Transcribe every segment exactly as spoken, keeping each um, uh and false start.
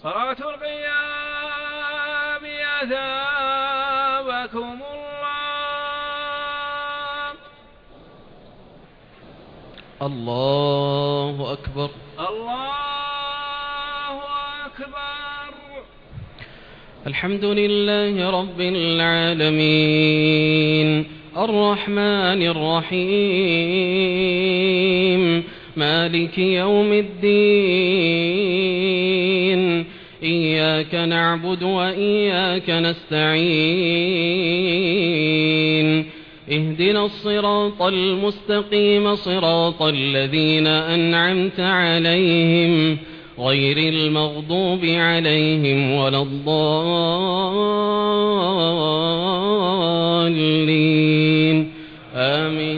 صلاة القيام أثابكم الله. الله أكبر. الله أكبر. الحمد لله رب العالمين الرحمن الرحيم مالك يوم الدين إياك نعبد وإياك نستعين اهدنا الصراط المستقيم صراط الذين أنعمت عليهم غير المغضوب عليهم ولا الضالين آمين.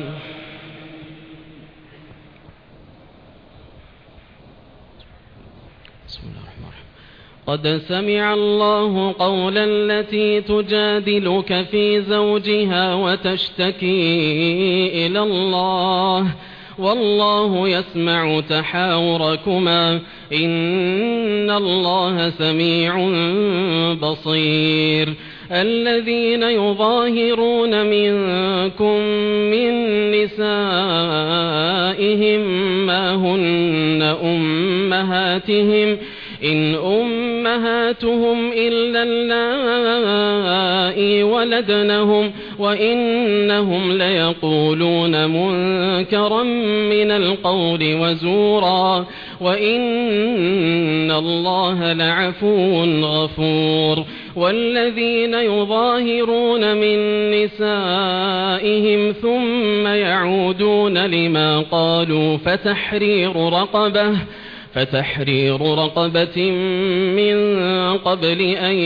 بسم الله الرحمن الرحيم. قد سمع الله قول التي تجادلك في زوجها وتشتكي إلى الله والله يسمع تحاوركما إن الله سميع بصير. الذين يظاهرون منكم من نسائهم ما هن أمهاتهم إن أمهاتهم إلا اللائي ولدنهم وإنهم ليقولون منكرا من القول وزورا وإن الله لعفو غفور. والذين يظاهرون من نسائهم ثم يعودون لما قالوا فتحرير رقبة فتحرير رقبة من قبل أن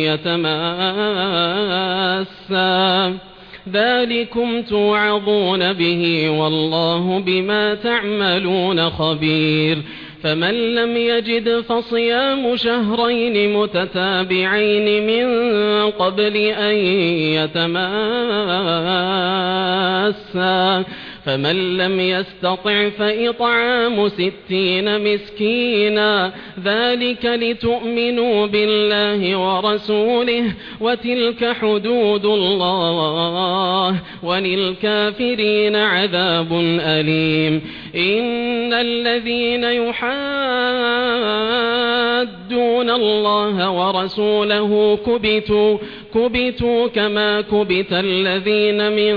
يتماسا ذلكم توعظون به والله بما تعملون خبير. فمن لم يجد فصيام شهرين متتابعين من قبل أن يتماسا فمن لم يستطع فإطعام ستين مسكينا ذلك لتؤمنوا بالله ورسوله وتلك حدود الله وللكافرين عذاب أليم. إن الذين يحادون الله ورسوله كبتوا كبتوا كما كبت الذين من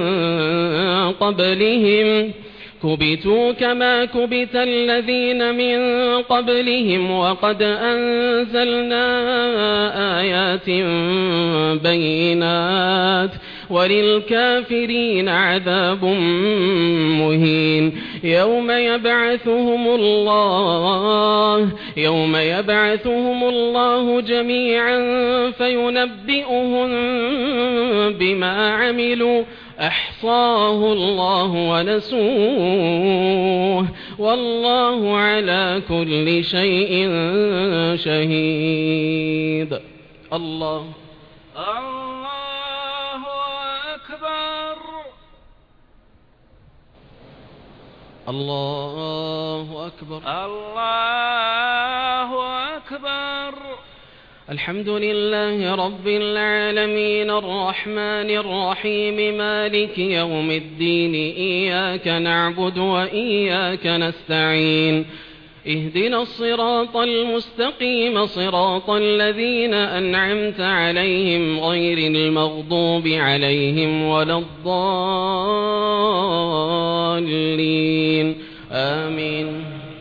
قبلهم كبتوا كما كبت الذين من قبلهم وقد أنزلنا آيات بينات وللكافرين عذاب مهين. يوم يبعثهم الله يوم يبعثهم الله جميعا فينبئهم بما عملوا أحصاه الله ونسوه والله على كل شيء شهيد. الله الله أكبر. الله أكبر. الله أكبر. الحمد لله رب العالمين الرحمن الرحيم مالك يوم الدين إياك نعبد وإياك نستعين اهدنا الصراط المستقيم صراط الذين أنعمت عليهم غير المغضوب عليهم ولا الضالين آمين.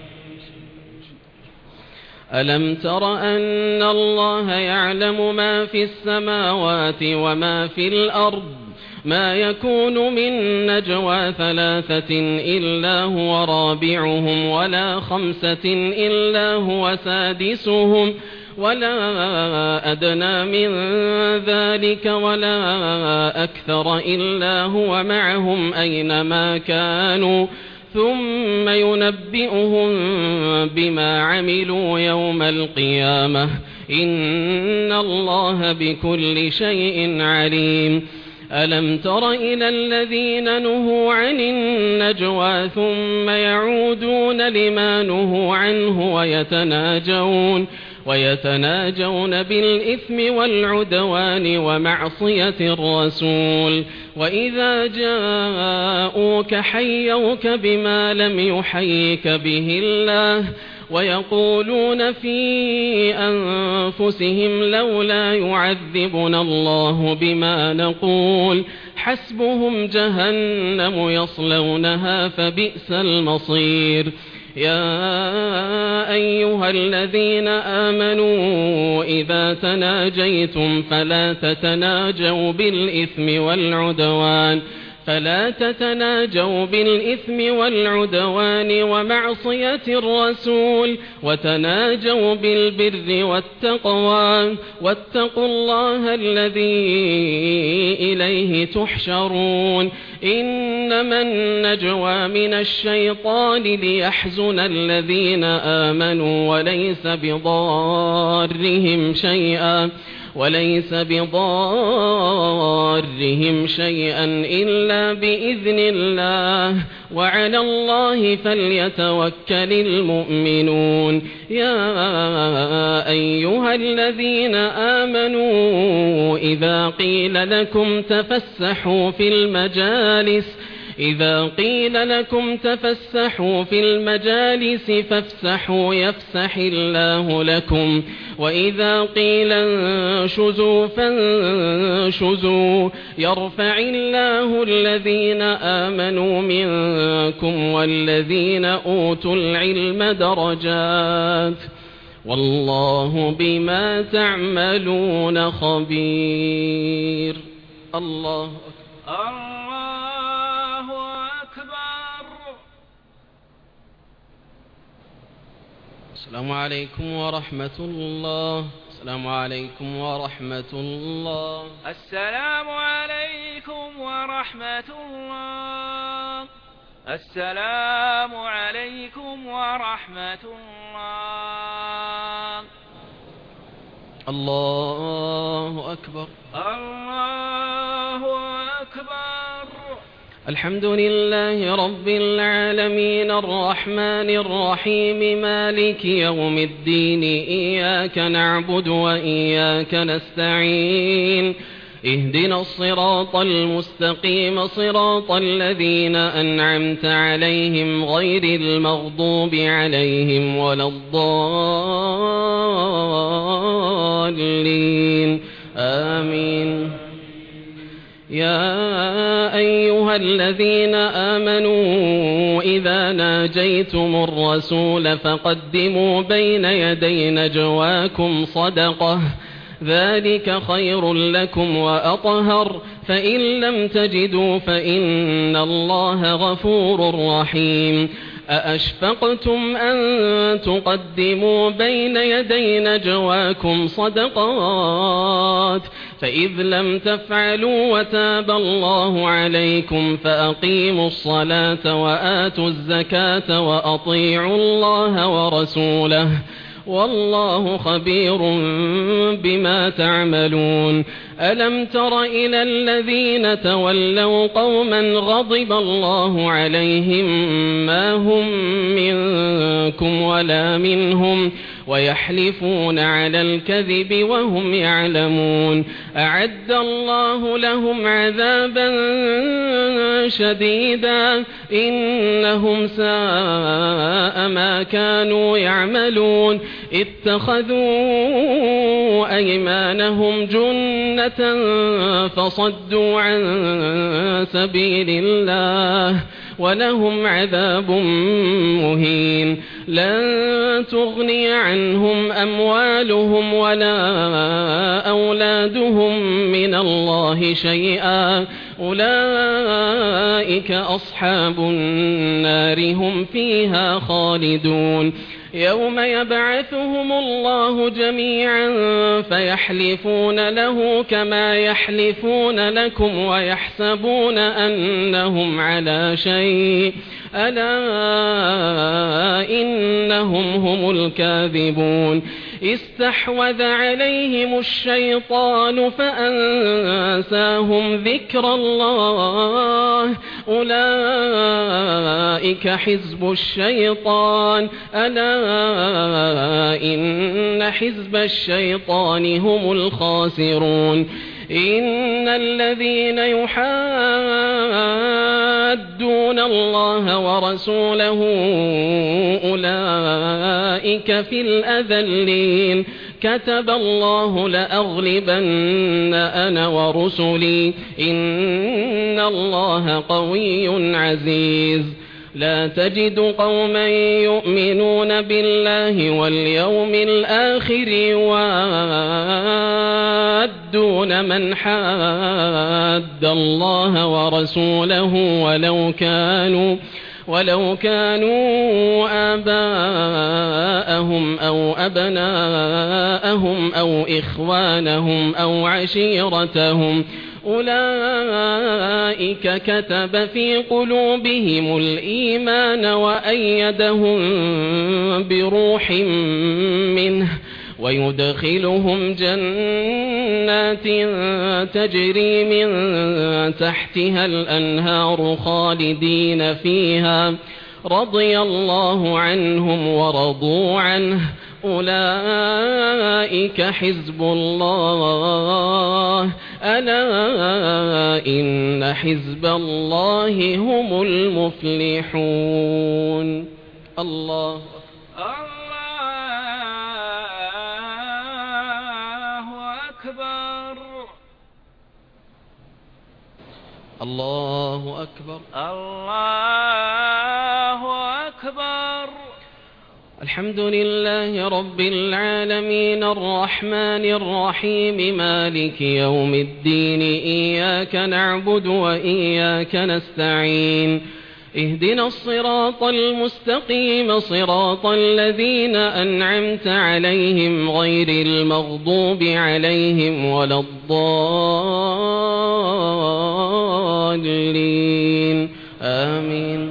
ألم تر أن الله يعلم ما في السماوات وما في الأرض ما يكون من نجوى ثلاثة إلا هو رابعهم ولا خمسة إلا هو سادسهم ولا أدنى من ذلك ولا أكثر إلا هو معهم أينما كانوا ثم ينبئهم بما عملوا يوم القيامة إن الله بكل شيء عليم. ألم تر إلى الذين نهوا عن النجوى ثم يعودون لما نهوا عنه ويتناجون ويتناجون بالإثم والعدوان ومعصية الرسول وإذا جاءوك حيوك بما لم يحيك به الله ويقولون في أنفسهم لولا يعذبنا الله بما نقول حسبهم جهنم يصلونها فبئس المصير يا أيها الذين آمنوا إذا تناجيتم فلا تتناجوا بالإثم والعدوان فلا تتناجوا بالإثم والعدوان ومعصية الرسول وتناجوا بالبر والتقوى واتقوا الله الذي إليه تحشرون إنما النجوى من الشيطان ليحزن الذين آمنوا وليس بضارهم شيئا وليس بضارهم شيئا إلا بإذن الله وعلى الله فليتوكل المؤمنون يا أيها الذين آمنوا إذا قيل لكم تفسحوا في المجالس إذا قيل لكم تفسحوا في المجالس فافسحوا يفسح الله لكم وإذا قيل انشزوا فانشزوا يرفع الله الذين آمنوا منكم والذين أوتوا العلم درجات والله بما تعملون خبير. الله أكبر. السلام عليكم ورحمة الله. السلام عليكم ورحمة الله. السلام عليكم ورحمة الله. السلام عليكم ورحمة الله. الله أكبر. الله أكبر. الحمد لله رب العالمين الرحمن الرحيم مالك يوم الدين إياك نعبد وإياك نستعين اهدنا الصراط المستقيم صراط الذين أنعمت عليهم غير المغضوب عليهم ولا الضالين آمين. يا أيها الذين آمنوا إذا ناجيتم الرسول فقدموا بين يدي نجواكم صدقة ذلك خير لكم وأطهر فإن لم تجدوا فإن الله غفور رحيم. أأشفقتم أن تقدموا بين يدي نجواكم صدقات فإذ لم تفعلوا وتاب الله عليكم فأقيموا الصلاة وآتوا الزكاة وأطيعوا الله ورسوله والله خبير بما تعملون. ألم تر إلى الذين تولوا قوما غضب الله عليهم ما هم منكم ولا منهم ويحلفون على الكذب وهم يعلمون أعد الله لهم عذابا شديدا إنهم ساء ما كانوا يعملون اتخذوا أيمانهم جنة فصدوا عن سبيل الله ولهم عذاب مهين. لن تغني عنهم أموالهم ولا أولادهم من الله شيئا أولئك أصحاب النار هم فيها خالدون. يوم يبعثهم الله جميعا فيحلفون له كما يحلفون لكم ويحسبون أنهم على شيء ألا إن إنهم هم الكاذبون استحوذ عليهم الشيطان فأنساهم ذكر الله أولئك حزب الشيطان ألا إن حزب الشيطان هم الخاسرون إن الذين يحادون الله ورسوله أولئك في الأذلين كتب الله لأغلبن أنا ورسلي إن الله قوي عزيز لا تجد قوما يؤمنون بالله واليوم الآخر يوادون من حاد الله ورسوله ولو كانوا ولو كانوا آباءهم أو أبناءهم أو إخوانهم أو عشيرتهم أولئك كتب في قلوبهم الإيمان وأيدهم بروح منه ويدخلهم جنات تجري من تحتها الأنهار خالدين فيها رضي الله عنهم ورضوا عنه أولئك حزب الله ألا إن حزب الله هم المفلحون الله الله أكبر الله أكبر الحمد لله رب العالمين الرحمن الرحيم مالك يوم الدين إياك نعبد وإياك نستعين اهدنا الصراط المستقيم صراط الذين أنعمت عليهم غير المغضوب عليهم ولا الضالين آمين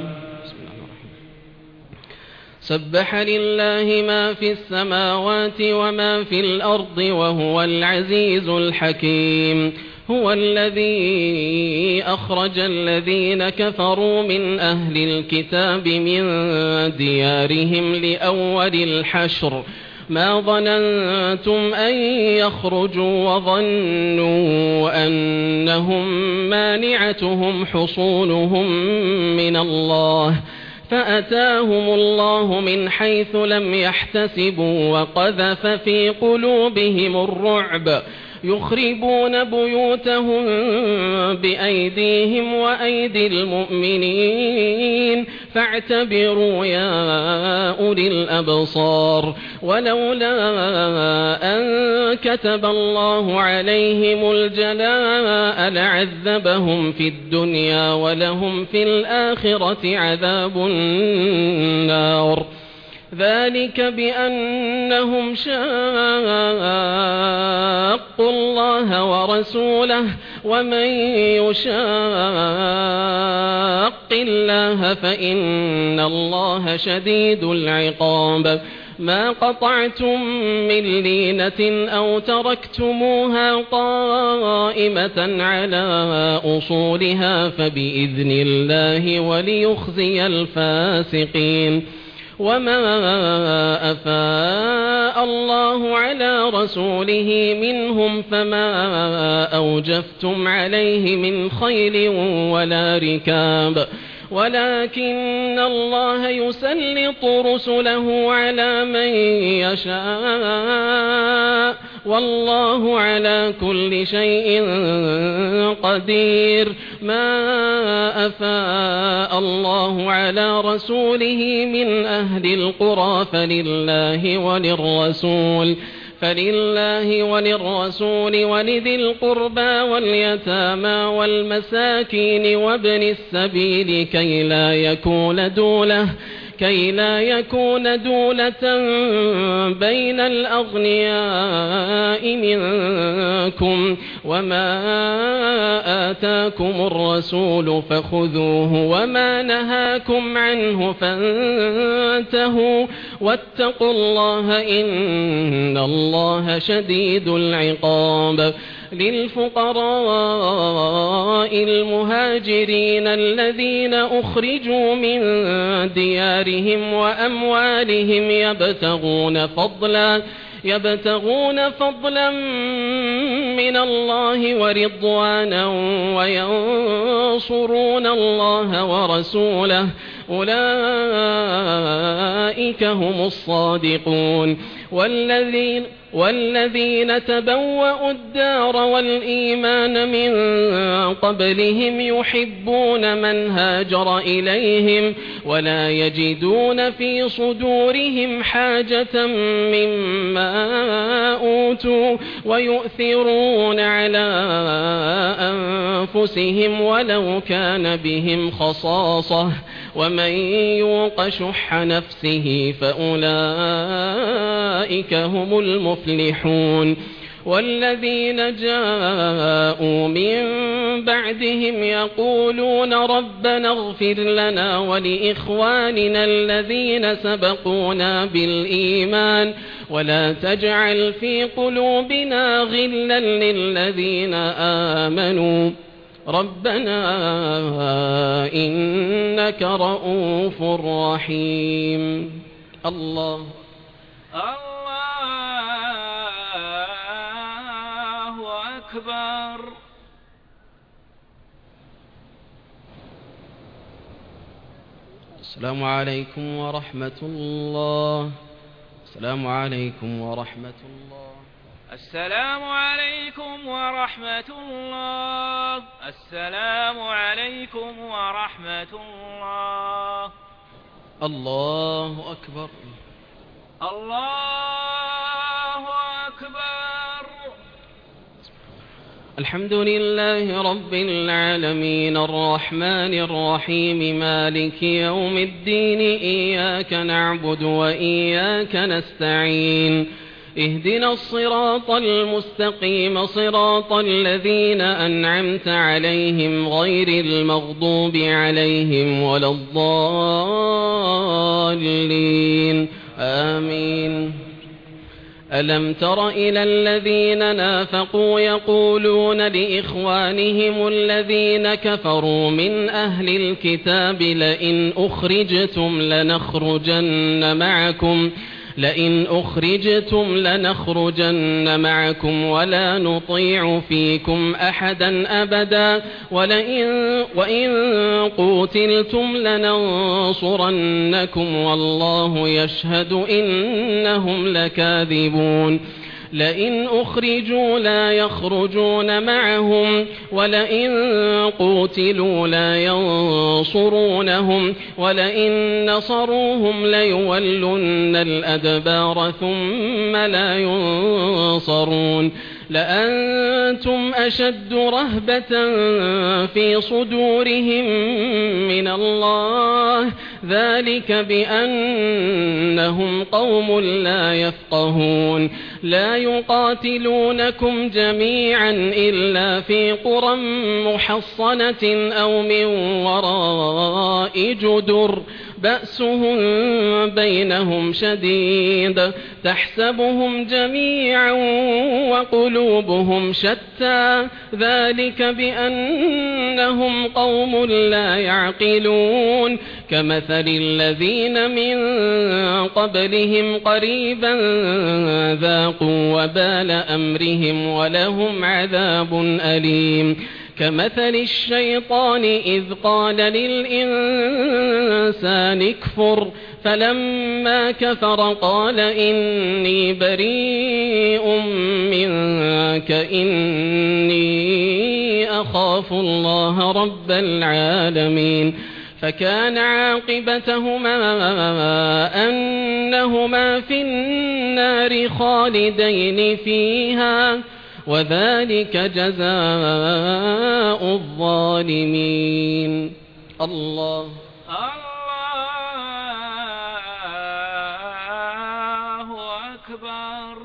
سبح لله ما في السماوات وما في الأرض وهو العزيز الحكيم هو الذي أخرج الذين كفروا من أهل الكتاب من ديارهم لأول الحشر ما ظننتم أن يخرجوا وظنوا أنهم مانعتهم حصونهم من الله فأتاهم الله من حيث لم يحتسبوا وقذف في قلوبهم الرعب يخربون بيوتهم بأيديهم وأيدي المؤمنين فاعتبروا يا أولي الأبصار ولولا أن كتب الله عليهم الجلاء لعذبهم في الدنيا ولهم في الآخرة عذاب النار ذلك بأنهم شاقوا الله ورسوله ومن يشاق الله فإن الله شديد العقاب ما قطعتم من لينة أو تركتموها قائمة على أصولها فبإذن الله وليخزي الفاسقين وما أفاء الله على رسوله منهم فما أوجفتم عليه من خيل ولا ركاب ولكن الله يسلط رسله على من يشاء والله على كل شيء قدير ما أفاء الله على رسوله من أهل القرى فلله وللرسول فلله وللرسول ولذي القربى واليتامى والمساكين وابن السبيل كي لا يكون دولة كي لا يكون دولة بين الأغنياء منكم وما آتاكم الرسول فخذوه وما نهاكم عنه فانتهوا واتقوا الله إن الله شديد العقاب. للفقراء المهاجرين الذين أخرجوا من ديارهم وأموالهم يبتغون فضلا يبتغون فضلا من الله ورضوانا وينصرون الله ورسوله أولئك هم الصادقون. والذين والذين تبوأوا الدار والإيمان من قبلهم يحبون من هاجر إليهم ولا يجدون في صدورهم حاجة مما أوتوا ويؤثرون على أنفسهم ولو كان بهم خصاصة ومن يوق شح نفسه فأولئك هم المفلحون. والذين جاءوا من بعدهم يقولون ربنا اغفر لنا ولإخواننا الذين سبقونا بالإيمان ولا تجعل في قلوبنا غلا للذين آمنوا ربنا إنك رؤوف رحيم. الله الله أكبر. السلام عليكم ورحمة الله. السلام عليكم ورحمة الله. السلام عليكم ورحمة الله. السلام عليكم ورحمة الله. الله أكبر. الله أكبر. الحمد لله رب العالمين الرحمن الرحيم مالك يوم الدين إياك نعبد وإياك نستعين اهدنا الصراط المستقيم صراط الذين أنعمت عليهم غير المغضوب عليهم ولا الضالين آمين. ألم تر إلى الذين نافقوا يقولون لإخوانهم الذين كفروا من أهل الكتاب لئن أخرجتم لنخرجن معكم لئن أخرجتم لنخرجن معكم ولا نطيع فيكم أحدا أبدا ولئن وإن قوتلتم لننصرنكم والله يشهد إنهم لكاذبون. لئن أخرجوا لا يخرجون معهم ولئن قوتلوا لا ينصرونهم ولئن نصروهم ليولن الأدبار ثم لا ينصرون. لأنتم أشد رهبة في صدورهم من الله ذلك بأنهم قوم لا يفقهون. لا يقاتلونكم جميعا إلا في قرى محصنة أو من وراء جدر بأسهم بينهم شديد تحسبهم جميعا وقلوبهم شتى ذلك بأنهم قوم لا يعقلون. كمثل الذين من قبلهم قريبا ذاقوا وبال أمرهم ولهم عذاب أليم. كمثل الشيطان إذ قال للإنسان اكفر فلما كفر قال إني بريء منك إني أخاف الله رب العالمين. فكان عاقبتهما أنهما في النار خالدين فيها وذلك جزاء الظالمين. الله الله أكبر.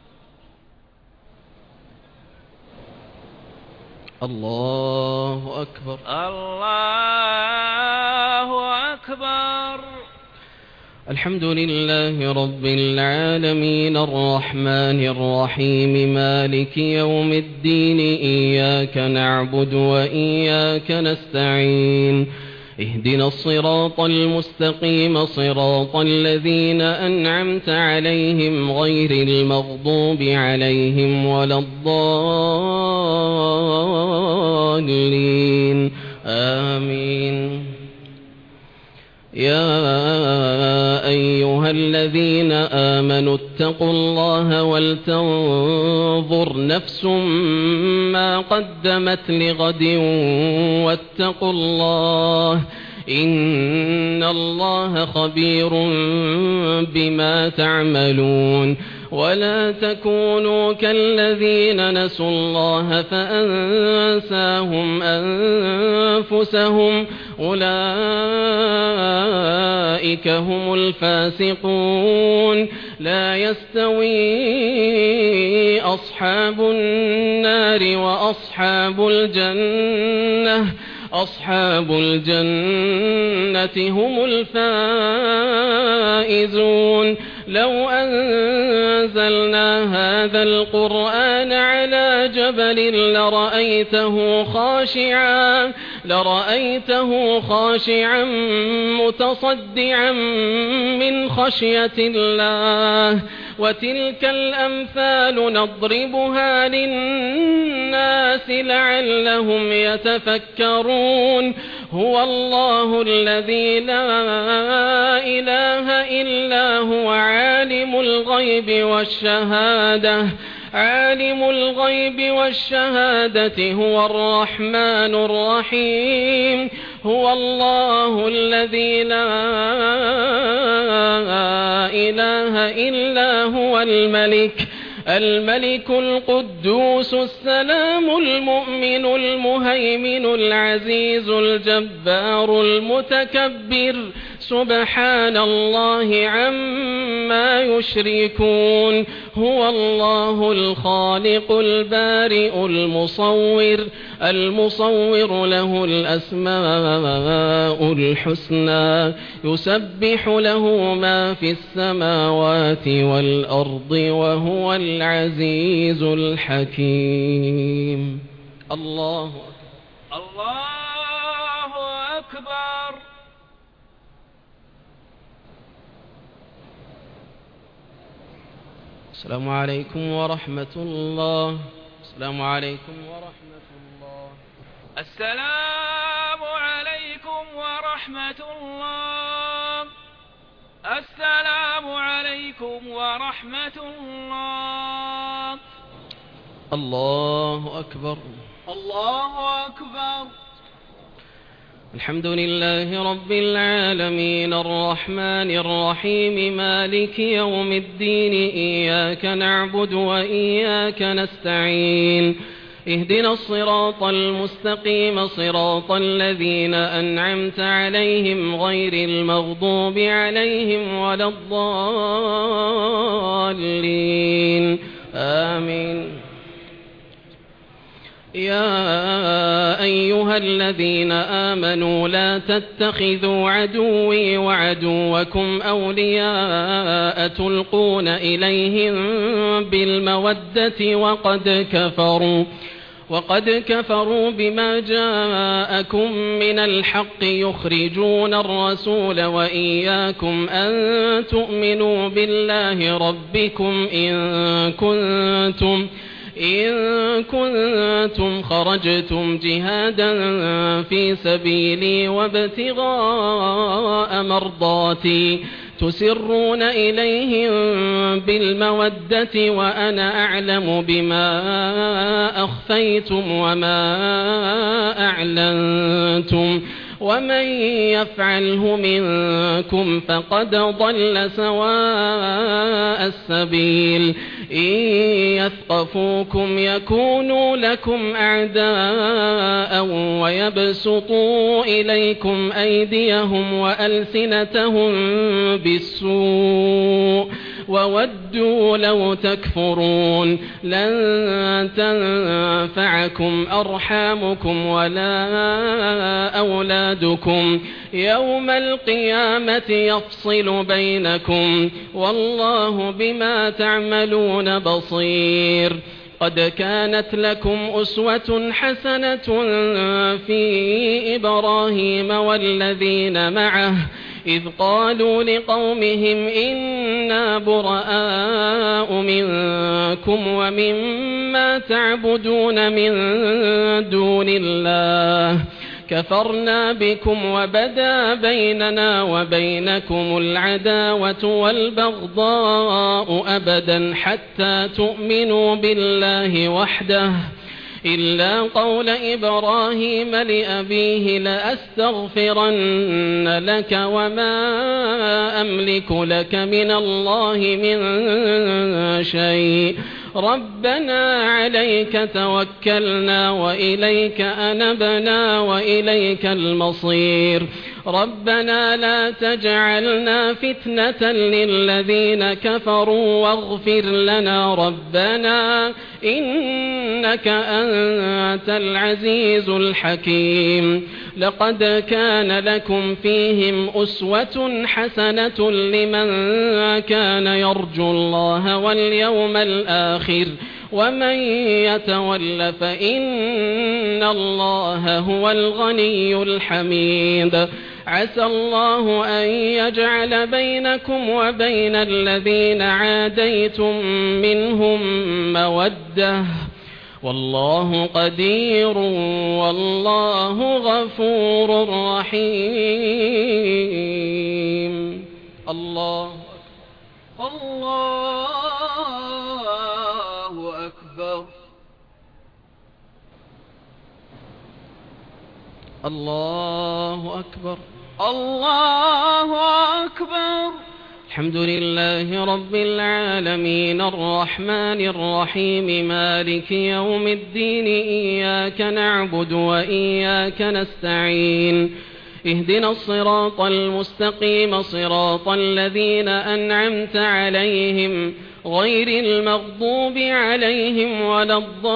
الله أكبر. الله أكبر. الحمد لله رب العالمين الرحمن الرحيم مالك يوم الدين إياك نعبد وإياك نستعين اهدنا الصراط المستقيم صراط الذين أنعمت عليهم غير المغضوب عليهم ولا الضالين آمين. يا أيها الذين آمنوا اتقوا الله ولتنظر نفس ما قدمت لغد واتقوا الله إن الله خبير بما تعملون. ولا تكونوا كالذين نسوا الله فأنساهم أنفسهم أولئك هم الفاسقون. لا يستوي أصحاب النار وأصحاب الجنة أصحاب الجنة هم الفائزون. لو أنزلنا هذا القرآن على جبل لرأيته خاشعا لرأيته خاشعا متصدعا من خشية الله. وتلك الأمثال نضربها للناس لعلهم يتفكرون. هو الله الذي لا إله إلا هو عالم الغيب والشهادة عالم الغيب والشهادة هو الرحمن الرحيم. هو الله الذي لا إله إلا هو الملك الملك القدوس السلام المؤمن المهيمن العزيز الجبار المتكبر سبحان الله عما يشركون. هو الله الخالق البارئ المصور المصور له الأسماء الحسنى يسبح له ما في السماوات والأرض وهو العزيز الحكيم. الله أكبر. الله أكبر. السلام عليكم ورحمة الله. السلام عليكم ورحمة الله. السلام عليكم ورحمة الله. السلام عليكم ورحمة الله. الله أكبر. الله أكبر. الحمد لله رب العالمين الرحمن الرحيم مالك يوم الدين إياك نعبد وإياك نستعين اهدنا الصراط المستقيم صراط الذين أنعمت عليهم غير المغضوب عليهم ولا الضالين آمين. يا أيها الذين آمنوا لا تتخذوا عدوي وعدوكم أولياء تلقون إليهم بالمودة وقد كفروا وقد كفروا بما جاءكم من الحق يخرجون الرسول وإياكم أن تؤمنوا بالله ربكم إن كنتم إن كنتم خرجتم جهادا في سبيلي وابتغاء مرضاتي تسرون إليهم بالمودة وأنا أعلم بما أخفيتم وما أعلنتم ومن يفعله منكم فقد ضل سواء السبيل. إن يثقفوكم يكونوا لكم أعداء ويبسطوا إليكم أيديهم وألسنتهم بالسوء وودوا لو تكفرون. لن تنفعكم أرحامكم ولا أولادكم أولادكم يوم القيامة يفصل بينكم والله بما تعملون بصير. قد كانت لكم أسوة حسنة في إبراهيم والذين معه إذ قالوا لقومهم إنا براء منكم ومما تعبدون من دون الله كفرنا بكم وبدا بيننا وبينكم العداوة والبغضاء أبدا حتى تؤمنوا بالله وحده إلا قول إبراهيم لأبيه لأستغفرن لك وما أملك لك من الله من شيء ربنا عليك توكلنا وإليك أنبنا وإليك المصير ربنا لا تجعلنا فتنة للذين كفروا واغفر لنا ربنا إنك أنت العزيز الحكيم. لقد كان لكم فيهم أسوة حسنة لمن كان يرجو الله واليوم الآخر ومن يتول فإن الله هو الغني الحميد. عسى الله أن يجعل بينكم وبين الذين عاديتم منهم مودة والله قدير والله غفور رحيم. الله الله أكبر. الله أكبر. الله أكبر. الحمد لله رب العالمين الرحمن الرحيم مالك يوم الدين إياك نعبد وإياك نستعين اهدنا الصراط المستقيم صراط الذين أنعمت عليهم غير المغضوب عليهم ولا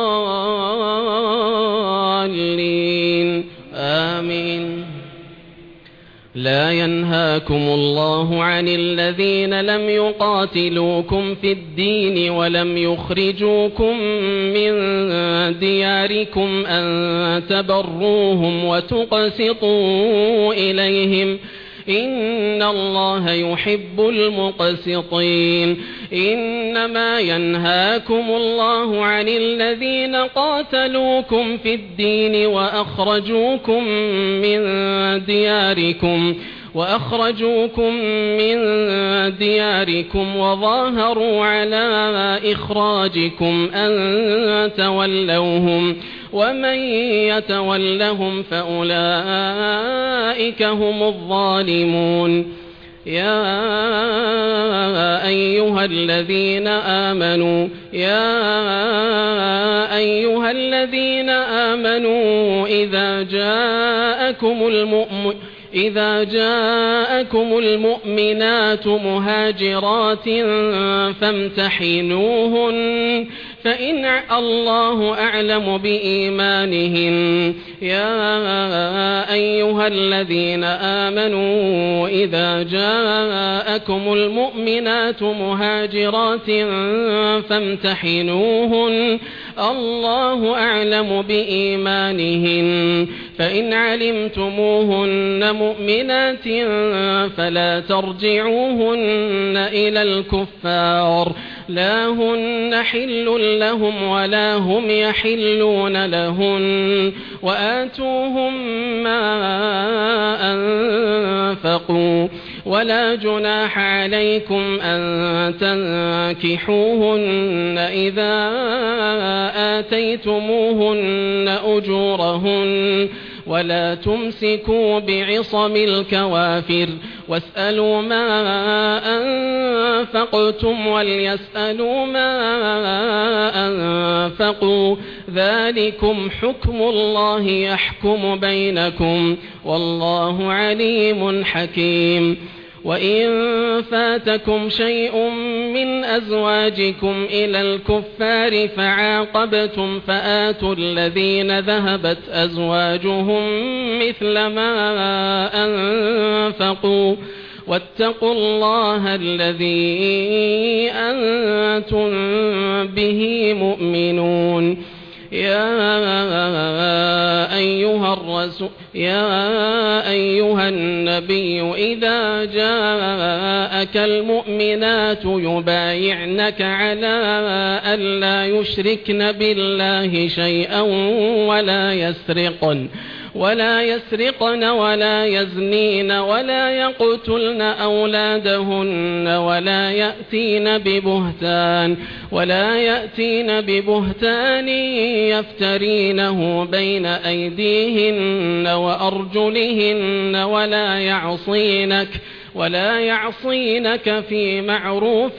الضالين آمين. لا ينهاكم الله عن الذين لم يقاتلوكم في الدين ولم يخرجوكم من دياركم أن تبروهم وتقسطوا إليهم إن الله يحب المقسطين. إنما ينهاكم الله عن الذين قاتلوكم في الدين وأخرجوكم من دياركم وأخرجوكم من دياركم وظاهروا على إخراجكم أن تولوهم ومن يتولهم فأولئك هم الظالمون. يا أيها الذين آمنوا يا أيها الذين آمنوا إذا جاءكم المؤمن إذا جاءكم المؤمنات مهاجرات فامتحنوهن فإن الله أعلم بإيمانهن. يا أيها الذين آمنوا إذا جاءكم المؤمنات مهاجرات فامتحنوهن الله أعلم بإيمانهن. فإن علمتموهن مؤمنات فلا ترجعوهن إلى الكفار لا هن حل لهم ولا هم يحلون لهن وآتوهم ما أنفقوا ولا جناح عليكم أن تنكحوهن إذا آتيتموهن أجورهن ولا تمسكوا بعصم الكوافر واسألوا ما أنفقتم وليسألوا ما أنفقوا ذلكم حكم الله يحكم بينكم والله عليم حكيم. وإن فاتكم شيء من أزواجكم إلى الكفار فعاقبتم فآتوا الذين ذهبت أزواجهم مثل ما أنفقوا واتقوا الله الذي أنتم به مؤمنون. يا أيها الرسول يا أيها النبي إذا جاءك المؤمنات يبايعنك على ألا يشركن بالله شيئا ولا يسرقن ولا يسرقن ولا يزنين ولا يقتلن أولادهن ولا يأتين ببهتان ولا يأتين ببهتان يفترينه بين أيديهن وأرجلهن ولا يعصينك ولا يعصينك في معروف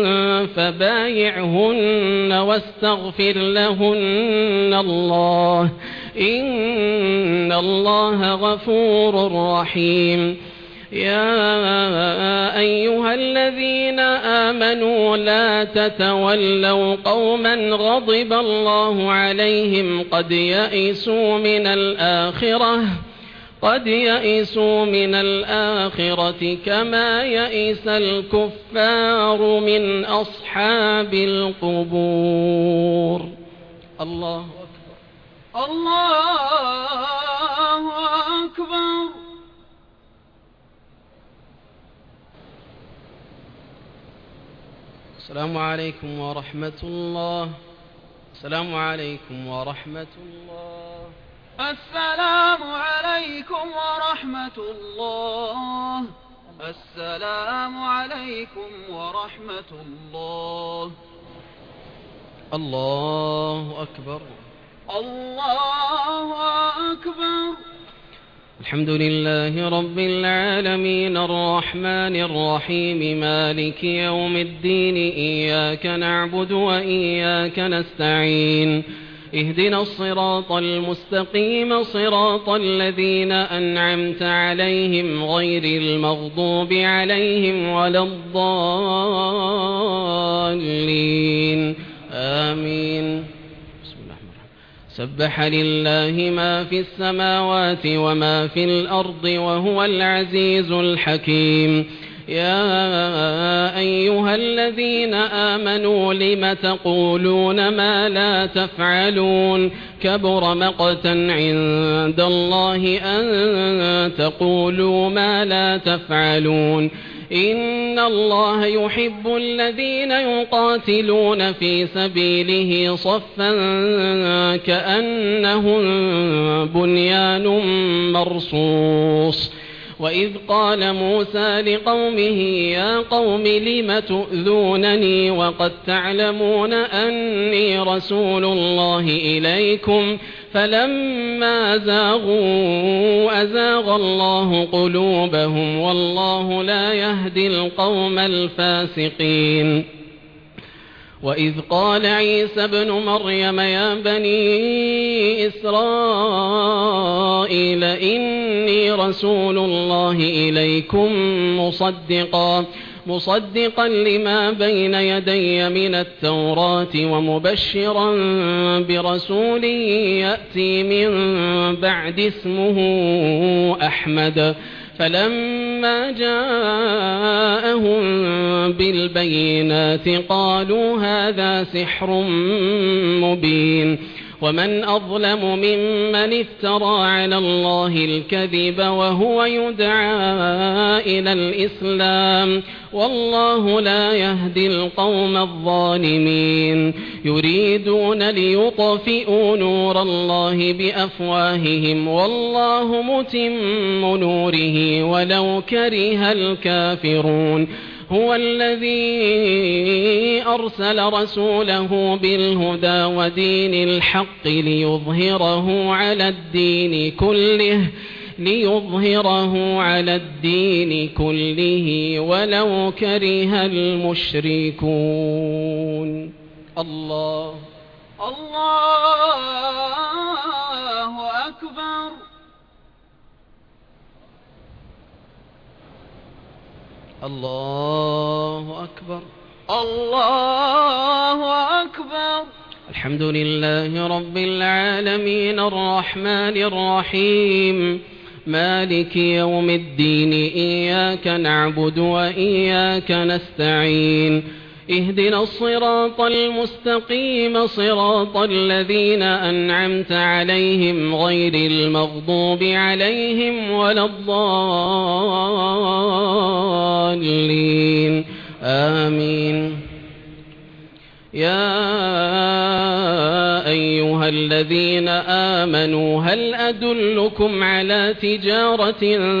فبايعهن واستغفر لهن الله إن الله غفور رحيم. يا أيها الذين آمنوا لا تتولوا قوما غضب الله عليهم قد يئسوا من الآخرة قد يئسوا من الآخرة كما يئس الكفار من أصحاب القبور. الله أكبر الله أكبر. السلام عليكم ورحمة الله. السلام عليكم ورحمة الله. السلام عليكم ورحمة الله. السلام عليكم ورحمة الله. الله أكبر الله أكبر. الحمد لله رب العالمين الرحمن الرحيم مالك يوم الدين إياك نعبد وإياك نستعين اهدنا الصراط المستقيم صراط الذين أنعمت عليهم غير المغضوب عليهم ولا الضالين آمين. بسم الله الرحمن الرحيم. سبح لله ما في السماوات وما في الأرض وهو العزيز الحكيم. يا أيها الذين آمنوا لم تقولون ما لا تفعلون كبر مقتا عند الله أن تقولوا ما لا تفعلون إن الله يحب الذين يقاتلون في سبيله صفا كأنهم بنيان مرصوص. وإذ قال موسى لقومه يا قوم لم تؤذونني وقد تعلمون أني رسول الله إليكم فلما زاغوا أزاغ الله قلوبهم والله لا يهدي القوم الفاسقين. وإذ قال عيسى ابن مريم يا بني إسرائيل إني رسول الله إليكم مصدقا مصدقا لما بين يدي من التوراة ومبشرا برسول يأتي من بعد اسمه أحمد. فلما جاءهم بالبينات قالوا هذا سحر مبين. ومن أظلم ممن افترى على الله الكذب وهو يدعى إلى الإسلام والله لا يهدي القوم الظالمين. يريدون ليطفئوا نور الله بأفواههم والله متم نوره ولو كره الكافرون. هو الذي أرسل رسوله بالهدى ودين الحق ليظهره على الدين كله ليظهره على الدين كله ولو كره المشركون. الله الله أكبر. الله أكبر. الله أكبر. الحمد لله رب العالمين الرحمن الرحيم مالك يوم الدين إياك نعبد وإياك نستعين اهدنا الصراط المستقيم صراط الذين أنعمت عليهم غير المغضوب عليهم ولا الضالين آمين. يا أيها الذين آمنوا هل أدلكم على تجارة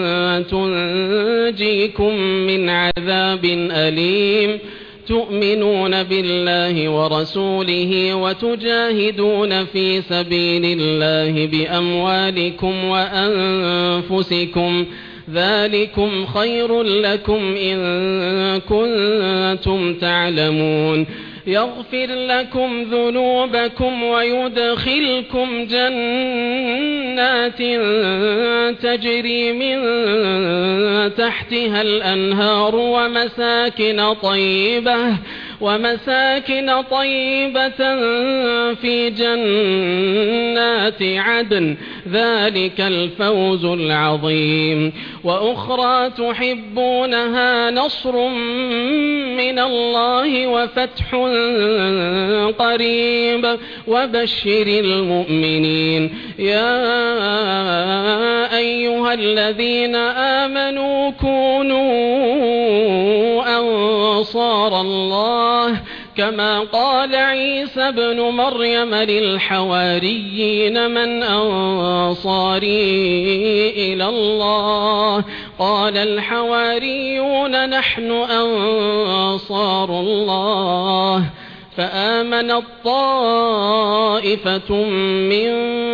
تنجيكم من عذاب أليم تؤمنون بالله ورسوله وتجاهدون في سبيل الله بأموالكم وأنفسكم ذلكم خير لكم إن كنتم تعلمون يغفر لكم ذنوبكم ويدخلكم جنات تجري من تحتها الأنهار ومساكن طيبة ومساكن طيبة في جنات عدن ذلك الفوز العظيم. وأخرى تحبونها نصر من الله وفتح قريب وبشر المؤمنين. يا أيها الذين آمنوا كونوا أنصار الله كما قال عيسى ابن مريم للحواريين من أنصاري إلى الله قال الحواريون نحن أنصار الله فآمنت طائفة من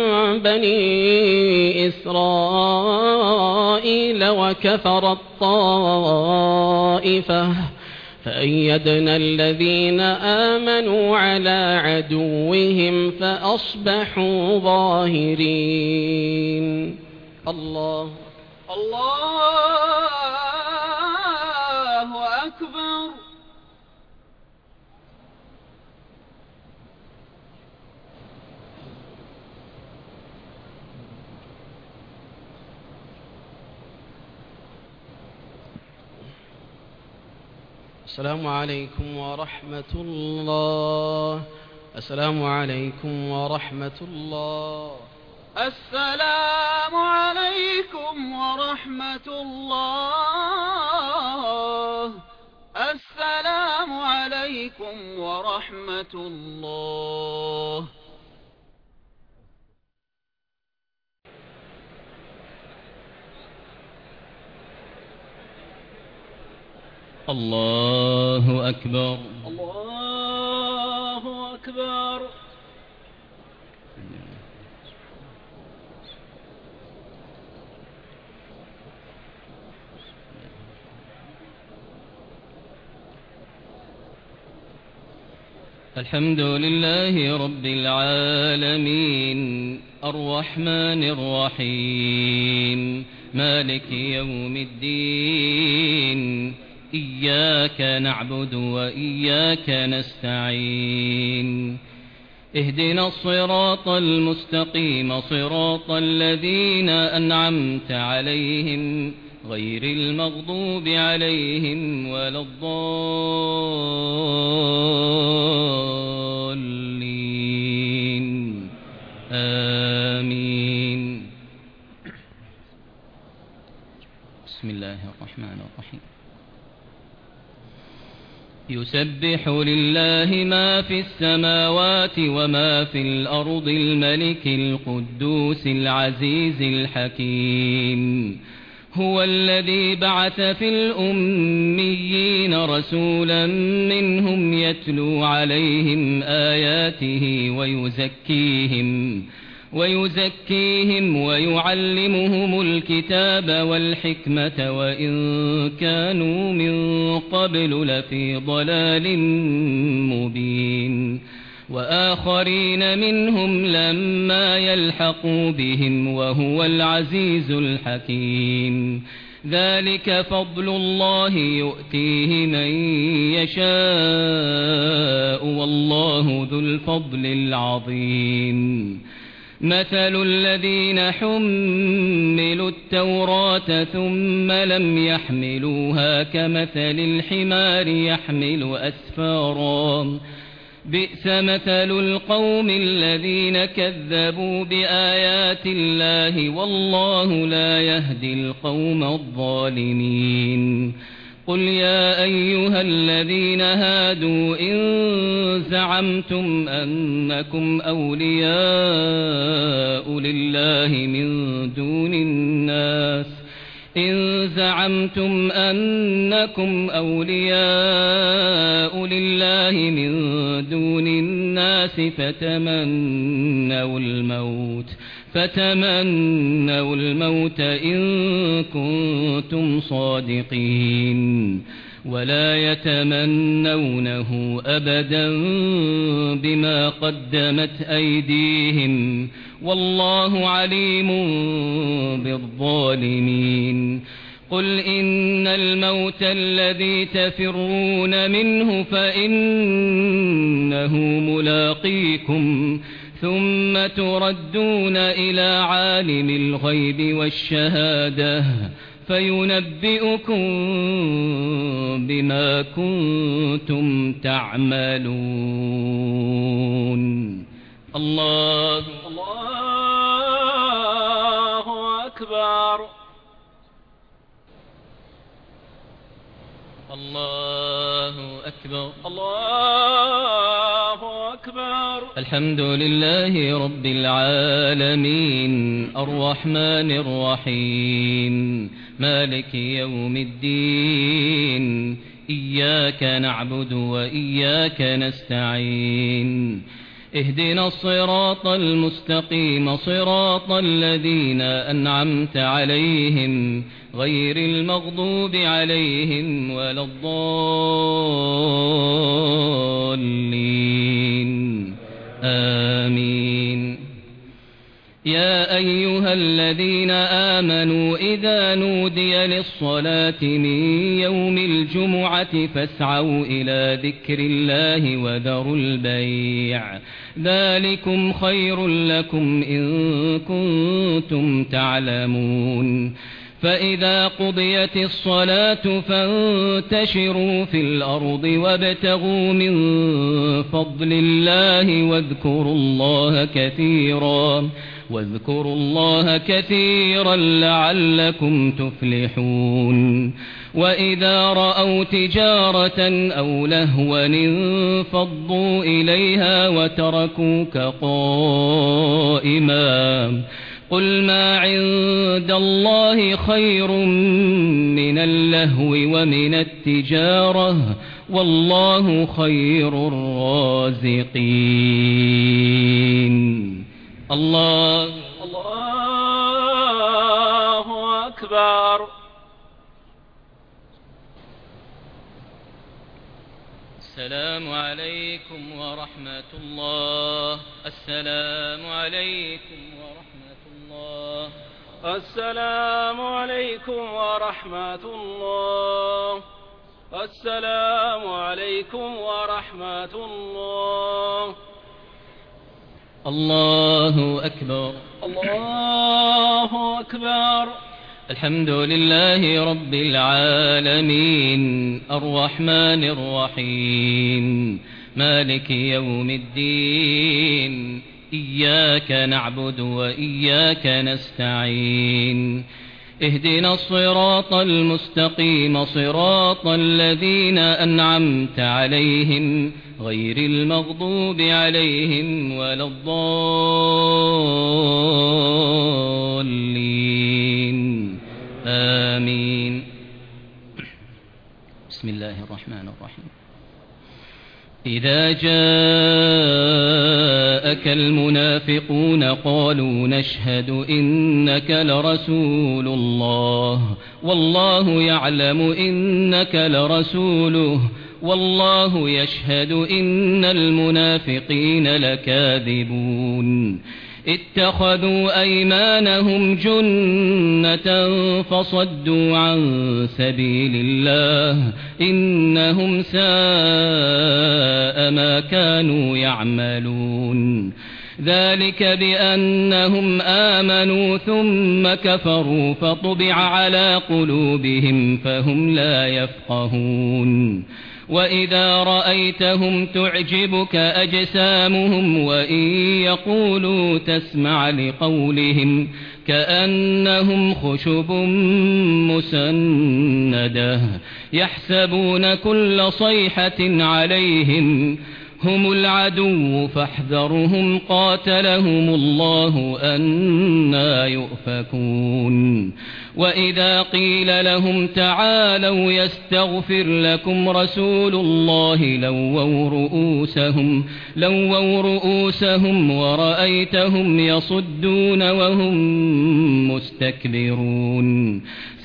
بني إسرائيل وكفرت طائفة فأيدنا الذين آمنوا على عدوهم فأصبحوا ظاهرين. الله الله أكبر. السلام عليكم ورحمة الله. السلام عليكم ورحمة الله. السلام عليكم ورحمة الله. السلام عليكم ورحمة الله. الله أكبر. الله أكبر. الحمد لله رب العالمين الرحمن الرحيم مالك يوم الدين إياك نعبد وإياك نستعين اهدنا الصراط المستقيم صراط الذين أنعمت عليهم غير المغضوب عليهم ولا الضالين آمين. بسم الله الرحمن الرحيم. يسبح لله ما في السماوات وما في الأرض الملك القدوس العزيز الحكيم هو الذي بعث في الأميين رسولا منهم يتلو عليهم آياته ويزكيهم ويزكيهم ويعلمهم الكتاب والحكمة وإن كانوا من قبل لفي ضلال مبين وآخرين منهم لما يلحقوا بهم وهو العزيز الحكيم. ذلك فضل الله يؤتيه من يشاء والله ذو الفضل العظيم مثل الذين حملوا التوراة ثم لم يحملوها كمثل الحمار يحمل أسفارا بئس مثل القوم الذين كذبوا بآيات الله والله لا يهدي القوم الظالمين قل يا أيها الذين هادوا إن زعمتم أنكم أولياء لله من دون الناس إن زعمتم أنكم أولياء لله من دون الناس فتمنوا الموت فتمنوا الموت إن كنتم صادقين ولا يتمنونه أبدا بما قدمت أيديهم والله عليم بالظالمين قل إن الموت الذي تفرون منه فإنه ملاقيكم ثم تردون إلى عالم الغيب والشهادة فينبئكم بما كنتم تعملون الله الله أكبر الله أكبر الله أكبر الحمد لله رب العالمين الرحمن الرحيم مالك يوم الدين إياك نعبد وإياك نستعين اهدنا الصراط المستقيم صراط الذين أنعمت عليهم غير المغضوب عليهم ولا الضالين آمين يا أيها الذين آمنوا إذا نودي للصلاة من يوم الجمعة فاسعوا إلى ذكر الله وذروا البيع ذلكم خير لكم إن كنتم تعلمون فإذا قضيت الصلاة فانتشروا في الأرض وابتغوا من فضل الله واذكروا الله كثيرا واذكروا الله كثيرا لعلكم تفلحون وإذا رأوا تجارة أو لهوا انفضوا إليها وتركوك قائما قل ما عند الله خير من اللهو ومن التجارة والله خير الرازقين الله الله أكبر السلام عليكم ورحمة الله السلام عليكم ورحمة الله السلام عليكم ورحمة الله السلام عليكم ورحمة الله الله أكبر الله أكبر الحمد لله رب العالمين الرحمن الرحيم مالك يوم الدين إياك نعبد وإياك نستعين اهدنا الصراط المستقيم صراط الذين أنعمت عليهم غير المغضوب عليهم ولا الضالين آمين بسم الله الرحمن الرحيم إذا جاءك المنافقون قالوا نشهد إنك لرسول الله والله يعلم إنك لرسوله والله يشهد إن المنافقين لكاذبون اتخذوا أيمانهم جنة فصدوا عن سبيل الله إنهم ساء ما كانوا يعملون ذلك بأنهم آمنوا ثم كفروا فطبع على قلوبهم فهم لا يفقهون وإذا رأيتهم تعجبك أجسامهم وإن يقولوا تسمع لقولهم كأنهم خشب مسندة يحسبون كل صيحة عليهم هم العدو فاحذرهم قاتلهم الله أنى يؤفكون وإذا قيل لهم تعالوا يستغفر لكم رسول الله لووا رؤوسهم, لووا رؤوسهم ورأيتهم يصدون وهم مستكبرون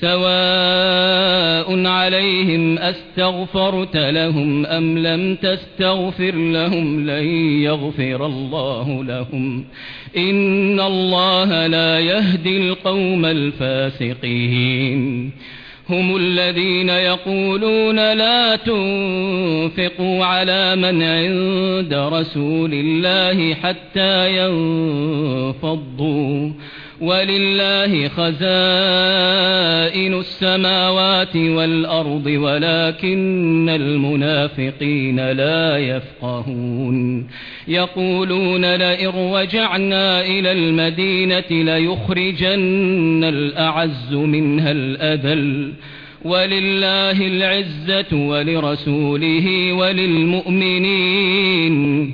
سواء عليهم أستغفرت لهم أم لم تستغفر لهم لن يغفر الله لهم إن الله لا يهدي القوم الفاسقين هم الذين يقولون لا تنفقوا على من عند رسول الله حتى ينفضوا ولله خزائن السماوات والأرض ولكن المنافقين لا يفقهون يقولون لئن رجعنا إلى المدينة ليخرجن الأعز منها الأذل ولله العزة ولرسوله وللمؤمنين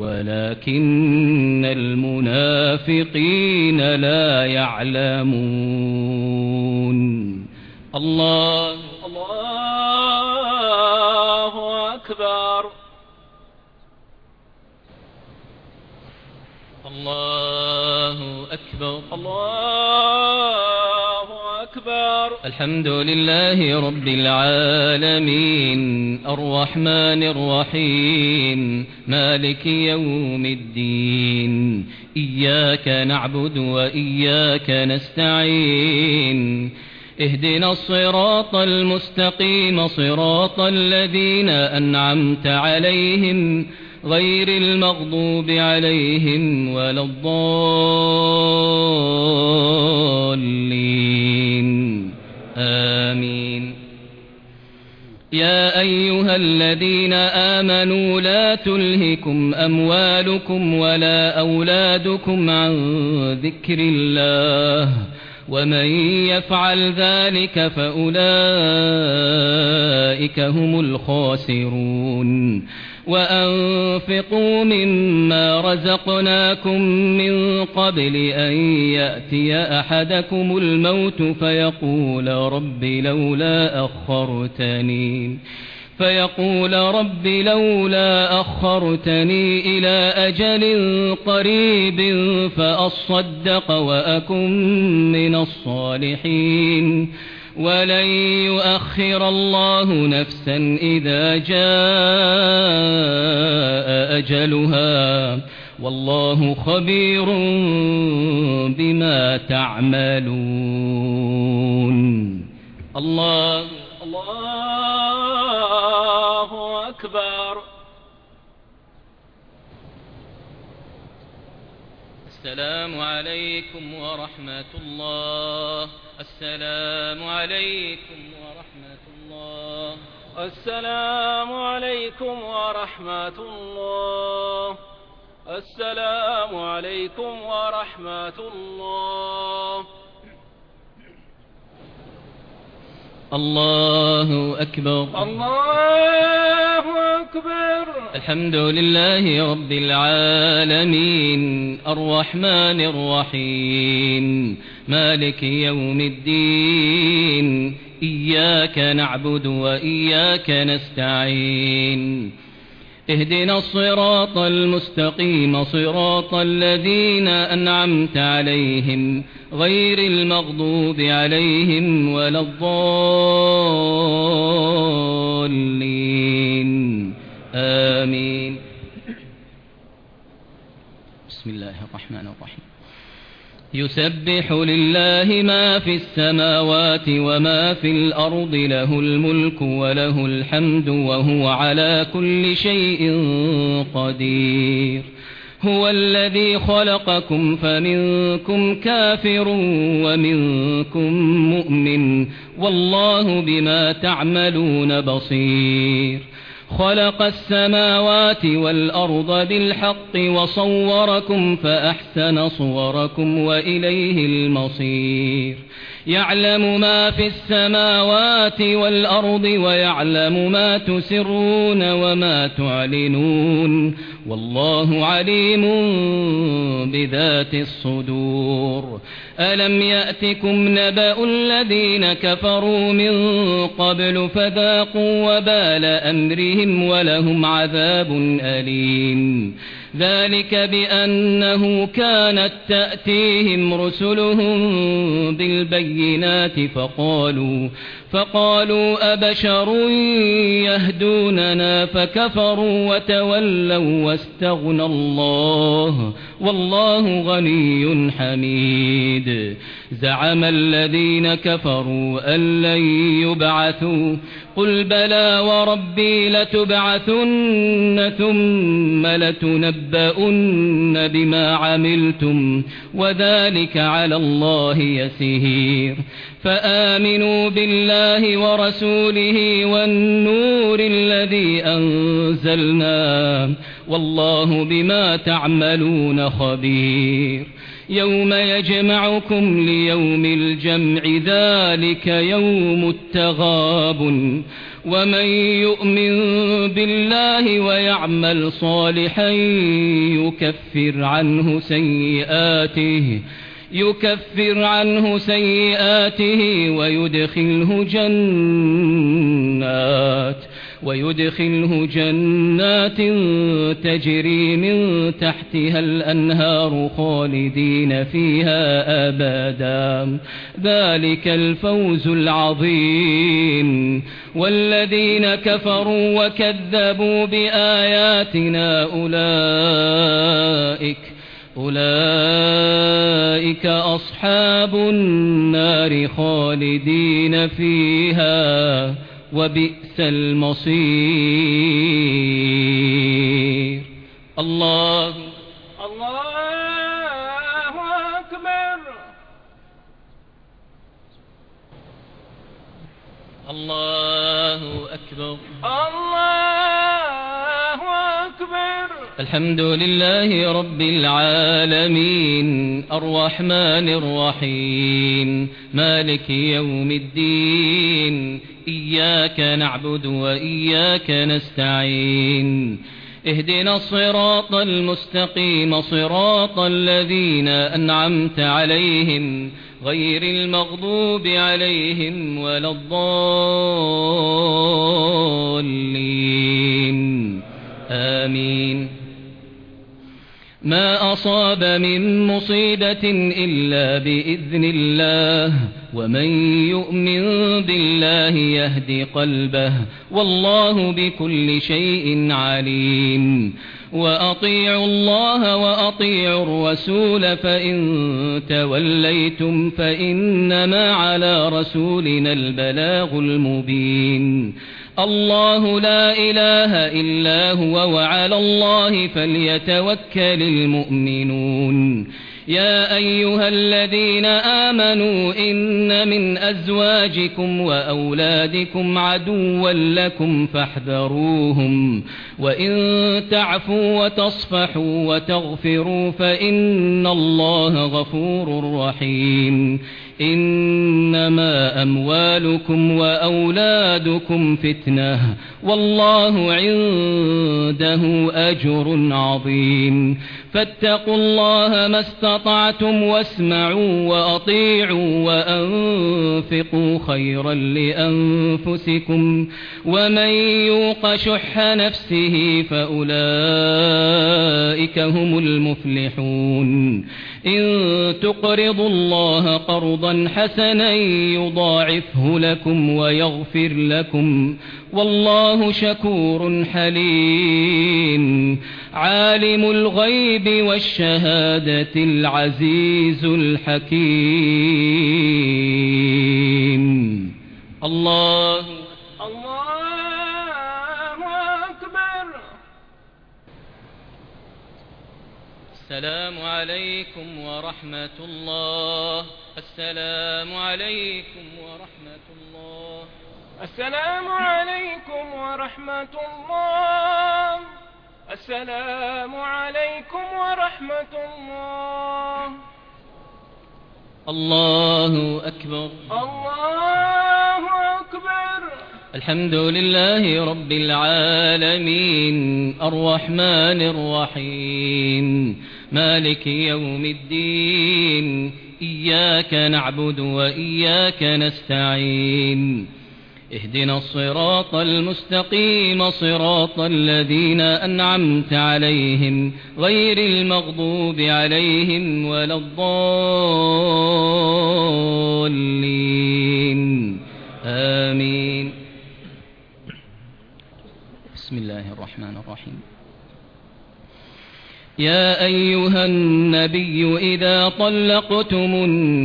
ولكن المنافقين لا يعلمون الله الله أكبر الله أكبر الله أكبر الحمد لله رب العالمين الرحمن الرحيم مالك يوم الدين إياك نعبد وإياك نستعين اهدنا الصراط المستقيم صراط الذين أنعمت عليهم غير المغضوب عليهم ولا الضالين آمين يا أيها الذين آمنوا لا تلهكم أموالكم ولا أولادكم عن ذكر الله ومن يفعل ذلك فأولئك هم الخاسرون وأنفقوا مما رزقناكم من قبل أن يأتي أحدكم الموت فيقول رب لولا أخرتني فيقول رب لولا أخرتني إلى أجل قريب فأصدق وأكن من الصالحين ولن يؤخر الله نفسا إذا جاء أجلها والله خبير بما تعملون الله الله أكبر السلام عليكم ورحمة الله السلام عليكم ورحمة الله السلام عليكم ورحمة الله السلام عليكم ورحمة الله الله أكبر الله أكبر الحمد لله رب العالمين الرحمن الرحيم مالك يوم الدين إياك نعبد وإياك نستعين اهدنا الصراط المستقيم صراط الذين أنعمت عليهم غير المغضوب عليهم ولا الضالين آمين بسم الله الرحمن الرحيم يسبح لله ما في السماوات وما في الأرض له الملك وله الحمد وهو على كل شيء قدير هو الذي خلقكم فمنكم كافر ومنكم مؤمن والله بما تعملون بصير خلق السماوات والأرض بالحق وصوركم فأحسن صوركم وإليه المصير يعلم ما في السماوات والأرض ويعلم ما تسرون وما تعلنون والله عليم بذات الصدور ألم يأتكم نبأ الذين كفروا من قبل فذاقوا وبال أمرهم ولهم عذاب أليم ذلك بأنه كانت تأتيهم رسلهم بالبينات فقالوا فقالوا أبشر يهدوننا فكفروا وتولوا واستغنى الله والله غني حميد زعم الذين كفروا أن لن يبعثوا قل بلى وربي لتبعثن ثم لتنبؤن بما عملتم وذلك على الله يسير فآمنوا بالله ورسوله والنور الذي أنزلنا والله بما تعملون خبير يوم يجمعكم ليوم الجمع ذلك يوم التغاب ومن يؤمن بالله ويعمل صالحا يكفر عنه سيئاته يكفر عنه سيئاته ويدخله جنات ويدخله جنات تجري من تحتها الأنهار خالدين فيها أبدا ذلك الفوز العظيم والذين كفروا وكذبوا بآياتنا أولئك أولئك أصحاب النار خالدين فيها وبئس المصير الله الله أكبر الله أكبر الله أكبر الحمد لله رب العالمين الرحمن الرحيم مالك يوم الدين إياك نعبد وإياك نستعين اهدنا الصراط المستقيم صراط الذين أنعمت عليهم غير المغضوب عليهم ولا الضالين آمين ما أصاب من مصيبة إلا بإذن الله ومن يؤمن بالله يهد قلبه والله بكل شيء عليم وأطيعوا الله وأطيعوا الرسول فإن توليتم فإنما على رسولنا البلاغ المبين الله لا إله إلا هو وعلى الله فليتوكل المؤمنون يا أيها الذين آمنوا إن من أزواجكم وأولادكم عدوا لكم فاحذروهم وإن تعفوا وتصفحوا وتغفروا فإن الله غفور رحيم إنما أموالكم وأولادكم فتنة والله عنده أجر عظيم فاتقوا الله ما استطعتم واسمعوا وأطيعوا وأنفقوا خيرا لأنفسكم ومن يوق شح نفسه فأولئك هم المفلحون إن تقرضوا الله قرضا حسنا يضاعفه لكم ويغفر لكم والله شكور حليم عالم الغيب والشهادة العزيز الحكيم. الله الله أكبر. السلام عليكم ورحمة الله. السلام عليكم ورحمة الله. السلام عليكم ورحمة الله. السلام عليكم ورحمة الله. الله أكبر. الله أكبر. الحمد لله رب العالمين الرحمن الرحيم مالك يوم الدين إياك نعبد وإياك نستعين اهدنا الصراط المستقيم صراط الذين أنعمت عليهم غير المغضوب عليهم ولا الضالين آمين. بسم الله الرحمن الرحيم. يا أيها النبي إذا طلقتم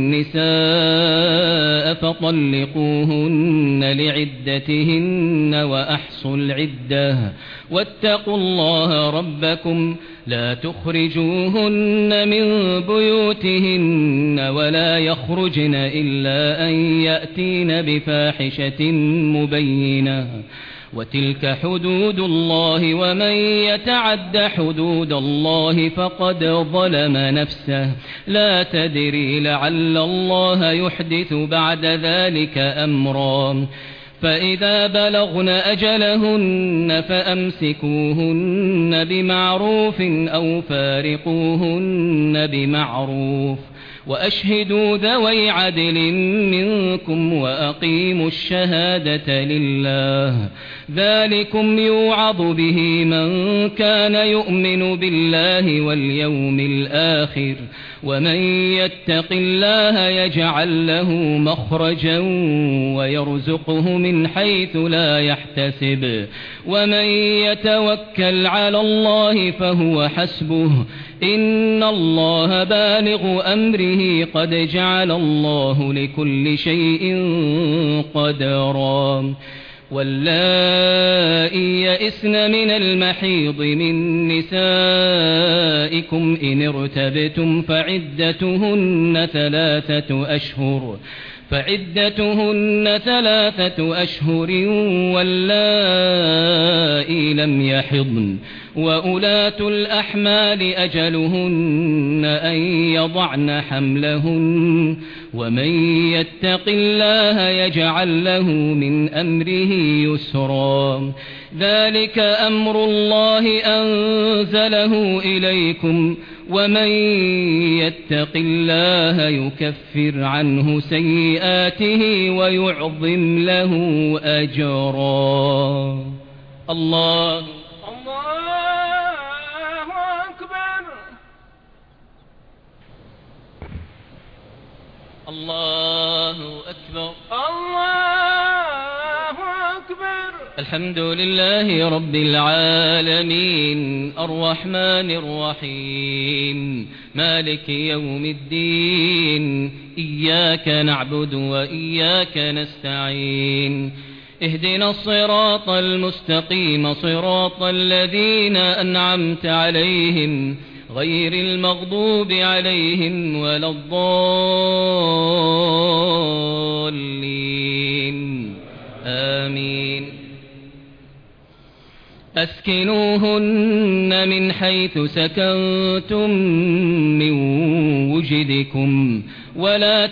النساء فطلقوهن لعدتهن وأحصوا العدة واتقوا الله ربكم لا تخرجوهن من بيوتهن ولا يخرجن إلا أن يأتين بفاحشة مبينة وتلك حدود الله ومن يتعد حدود الله فقد ظلم نفسه لا تدري لعل الله يحدث بعد ذلك أمرا فإذا بلغن أجلهن فأمسكوهن بمعروف أو فارقوهن بمعروف وأشهدوا ذوي عدل منكم وأقيموا الشهادة لله ذلكم يوعظ به من كان يؤمن بالله واليوم الآخر ومن يتق الله يجعل له مخرجا ويرزقه من حيث لا يحتسب ومن يتوكل على الله فهو حسبه إن الله بالغ أمره قد جعل الله لكل شيء قدرا واللائي يئسن من المحيض من نسائكم إن ارتبتم فعدتهن ثلاثة أشهر فعدتهن ثلاثة أشهر واللائي لم يحضن وأولاة الأحمال أجلهن أن يضعن حملهن ومن يتق الله يجعل له من أمره يسرا ذلك أمر الله أنزله إليكم ومن يتق الله يكفر عنه سيئاته ويعظم له أجرا. الله الله أكبر. الله أكبر. الله أكبر. الحمد لله رب العالمين الرحمن الرحيم مالك يوم الدين إياك نعبد وإياك نستعين اهدنا الصراط المستقيم صراط الذين أنعمت عليهم غير المغضوب عليهم ولا الضالين آمين. أسكنوهن من حيث سكنتم من وجدكم ولا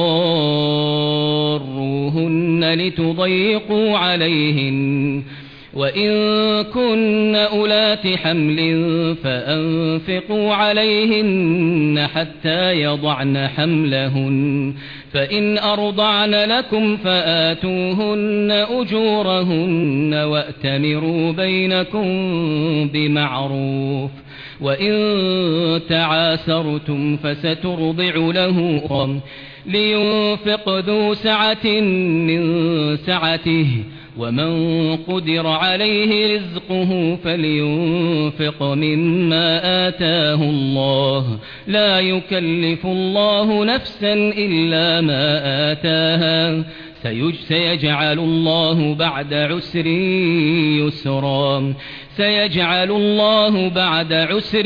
تضاروهن لتضيقوا عليهن وإن كن أولات حمل فأنفقوا عليهن حتى يضعن حملهن فإن أرضعن لكم فآتوهن أجورهن وأتمروا بينكم بمعروف وإن تعاسرتم فسترضع له أخرى لينفق ذو سعة من سعته ومن قدر عليه رزقه فلينفق مما آتاه الله لا يكلف الله نفسا إلا ما آتاها سيجعل الله بعد عسر يسرا سيجعل الله بعد عسر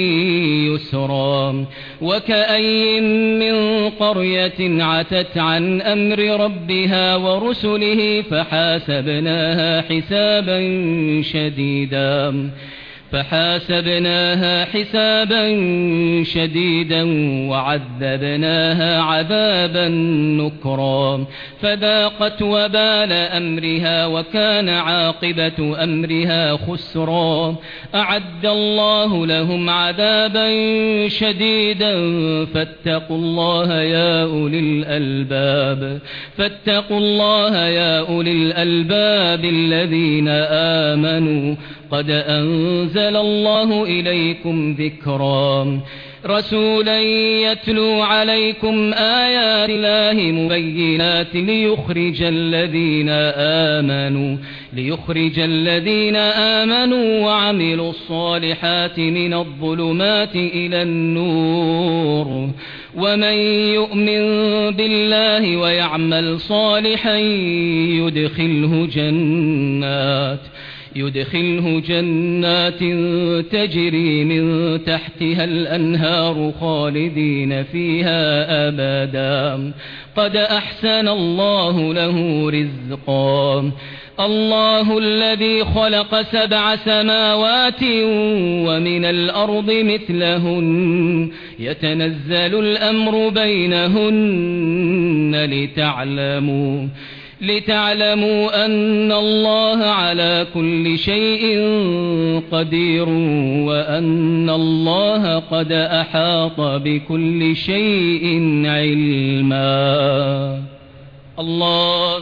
يسرا وكأي من قرية عتت عن أمر ربها ورسله فحاسبناها حسابا شديدا فحاسبناها حسابا شديدا وعذبناها عذابا نكرا فذاقت وبال أمرها وكان عاقبة أمرها خسرا أعد الله لهم عذابا شديدا فاتقوا الله يا أولي الألباب فاتقوا الله يا أولي الألباب الذين آمنوا قد أنزل الله إليكم ذكرا رسولا يتلو عليكم آيات الله مبينات ليخرج الذين آمنوا ليخرج الذين آمنوا وعملوا الصالحات من الظلمات إلى النور ومن يؤمن بالله ويعمل صالحا يدخله جنات يدخله جنات تجري من تحتها الأنهار خالدين فيها أبدا قد أحسن الله له رزقا الله الذي خلق سبع سماوات ومن الأرض مثلهن يتنزل الأمر بينهن لتعلموا لتعلموا أن الله على كل شيء قدير وأن الله قد أحاط بكل شيء علما الله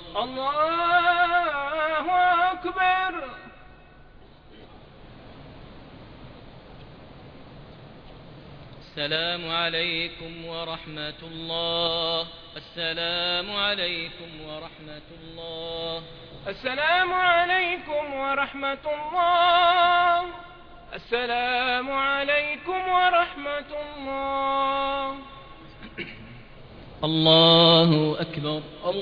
الله أكبر. السلام عليكم ورحمة الله السلام عليكم ورحمة الله السلام عليكم ورحمة الله السلام عليكم ورحمة الله الله أكبر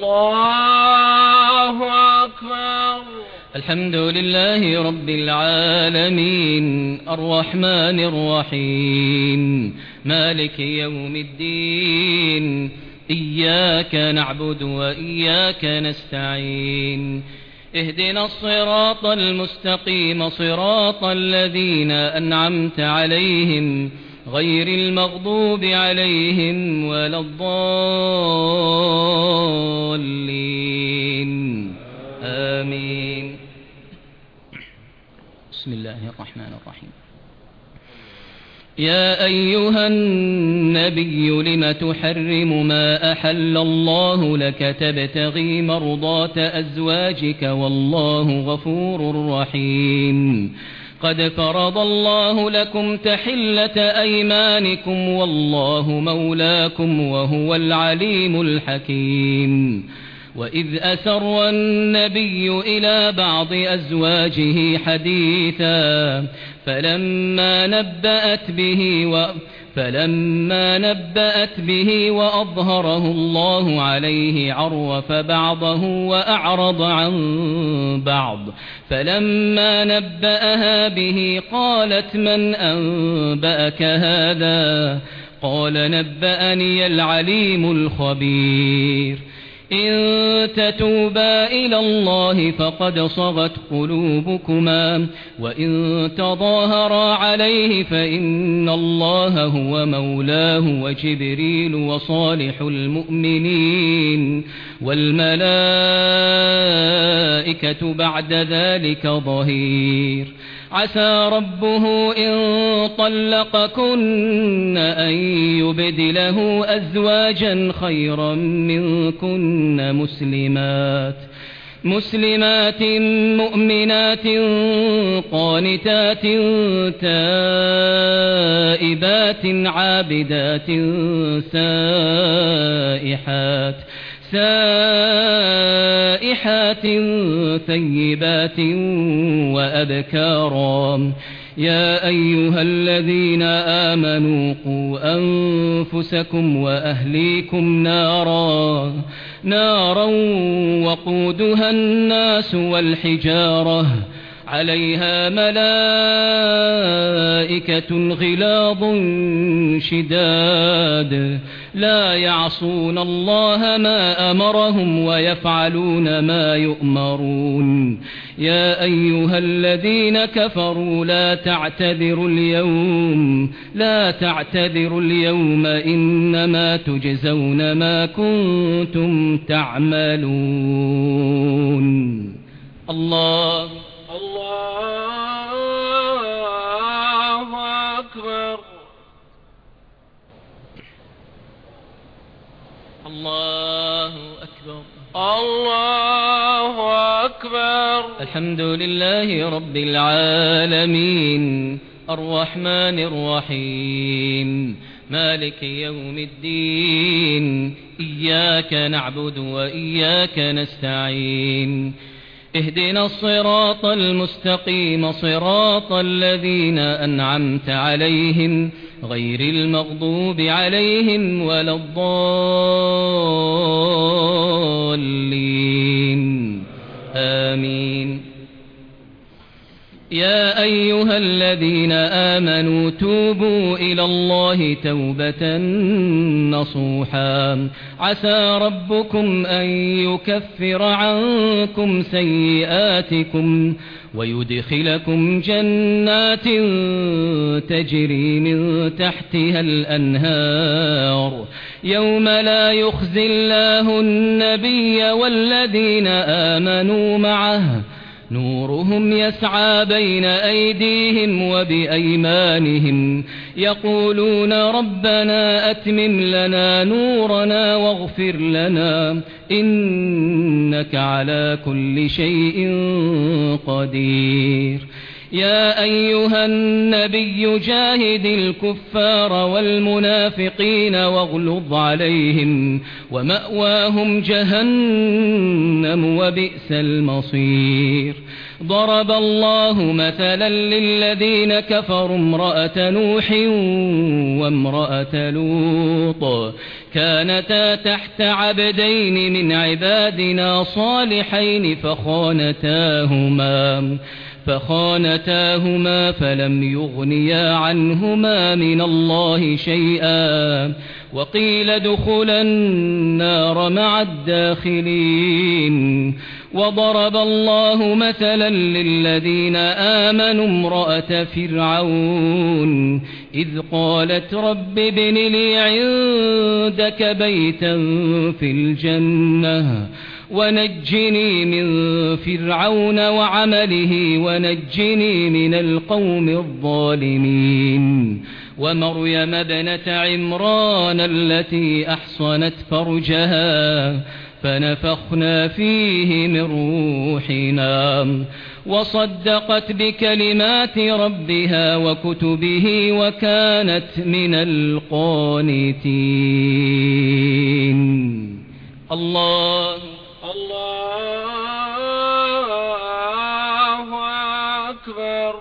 الله أكبر. الحمد لله رب العالمين الرحمن الرحيم مالك يوم الدين إياك نعبد وإياك نستعين اهدنا الصراط المستقيم صراط الذين أنعمت عليهم غير المغضوب عليهم ولا الضالين آمين. بسم الله الرحمن الرحيم. يا أيها النبي لم تحرم ما أحل الله لك تبتغي مرضات أزواجك والله غفور رحيم قد فرض الله لكم تحلة أيمانكم والله مولاكم وهو العليم الحكيم. وإذ أسر النبي إلى بعض أزواجه حديثا فلما نبأت به و فلما نبأت به وأظهره الله عليه عرف بعضه وأعرض عن بعض فلما نبأها به قالت من أنبأك هذا قال نبأني العليم الخبير. إن تتوبا إلى الله فقد صغت قلوبكما وإن تظاهرا عليه فإن الله هو مولاه وجبريل وصالح المؤمنين والملائكة بعد ذلك ظهير عسى ربه إن طلقكن أن يبدله أزواجا خيرا منكن مسلمات مسلمات مؤمنات قانتات تائبات عابدات سائحات سائحات ثيبات وأبكارا يا أيها الذين آمنوا قوا أنفسكم وأهليكم نارا نارا وقودها الناس والحجارة عليها ملائكة غلاظ شداد لا يعصون الله ما أمرهم ويفعلون ما يؤمرون يا أيها الذين كفروا لا تعتذروا اليوم لا تعتذروا اليوم إنما تجزون ما كنتم تعملون. الله الله أكبر. الله أكبر. الله أكبر. الحمد لله رب العالمين الرحمن الرحيم مالك يوم الدين إياك نعبد وإياك نستعين اهدنا الصراط المستقيم صراط الذين أنعمت عليهم غير المغضوب عليهم ولا الضالين آمين. يا أيها الذين آمنوا توبوا إلى الله توبة نصوحا عسى ربكم أن يكفر عنكم سيئاتكم ويدخلكم جنات تجري من تحتها الأنهار يوم لا يخزي الله النبي والذين آمنوا معه نورهم يسعى بين أيديهم وبأيمانهم يقولون ربنا أتمم لنا نورنا واغفر لنا إنك على كل شيء قدير. يا أيها النبي جاهد الكفار والمنافقين واغلظ عليهم ومأواهم جهنم وبئس المصير. ضرب الله مثلا للذين كفروا امرأة نوح وامرأة لوط كانتا تحت عبدين من عبادنا صالحين فخانتاهما فخانتاهما فلم يغنيا عنهما من الله شيئا وقيل ادخلا النار مع الداخلين. وضرب الله مثلا للذين آمنوا امرأة فرعون إذ قالت رب ابن لي عندك بيتا في الجنة ونجني من فرعون وعمله ونجني من القوم الظالمين. ومريم ابنة عمران التي أحصنت فرجها فنفخنا فيه من روحنا وصدقت بكلمات ربها وكتبه وكانت من القانتين. الله الله أكبر.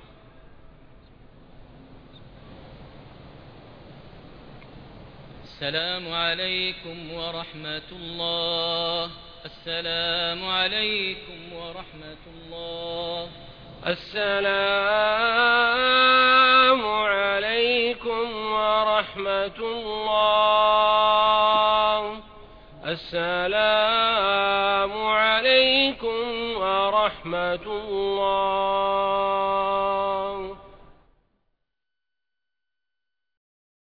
السلام عليكم ورحمة الله. السلام عليكم ورحمة الله. السلام عليكم ورحمة الله. السلام ورحمة الله.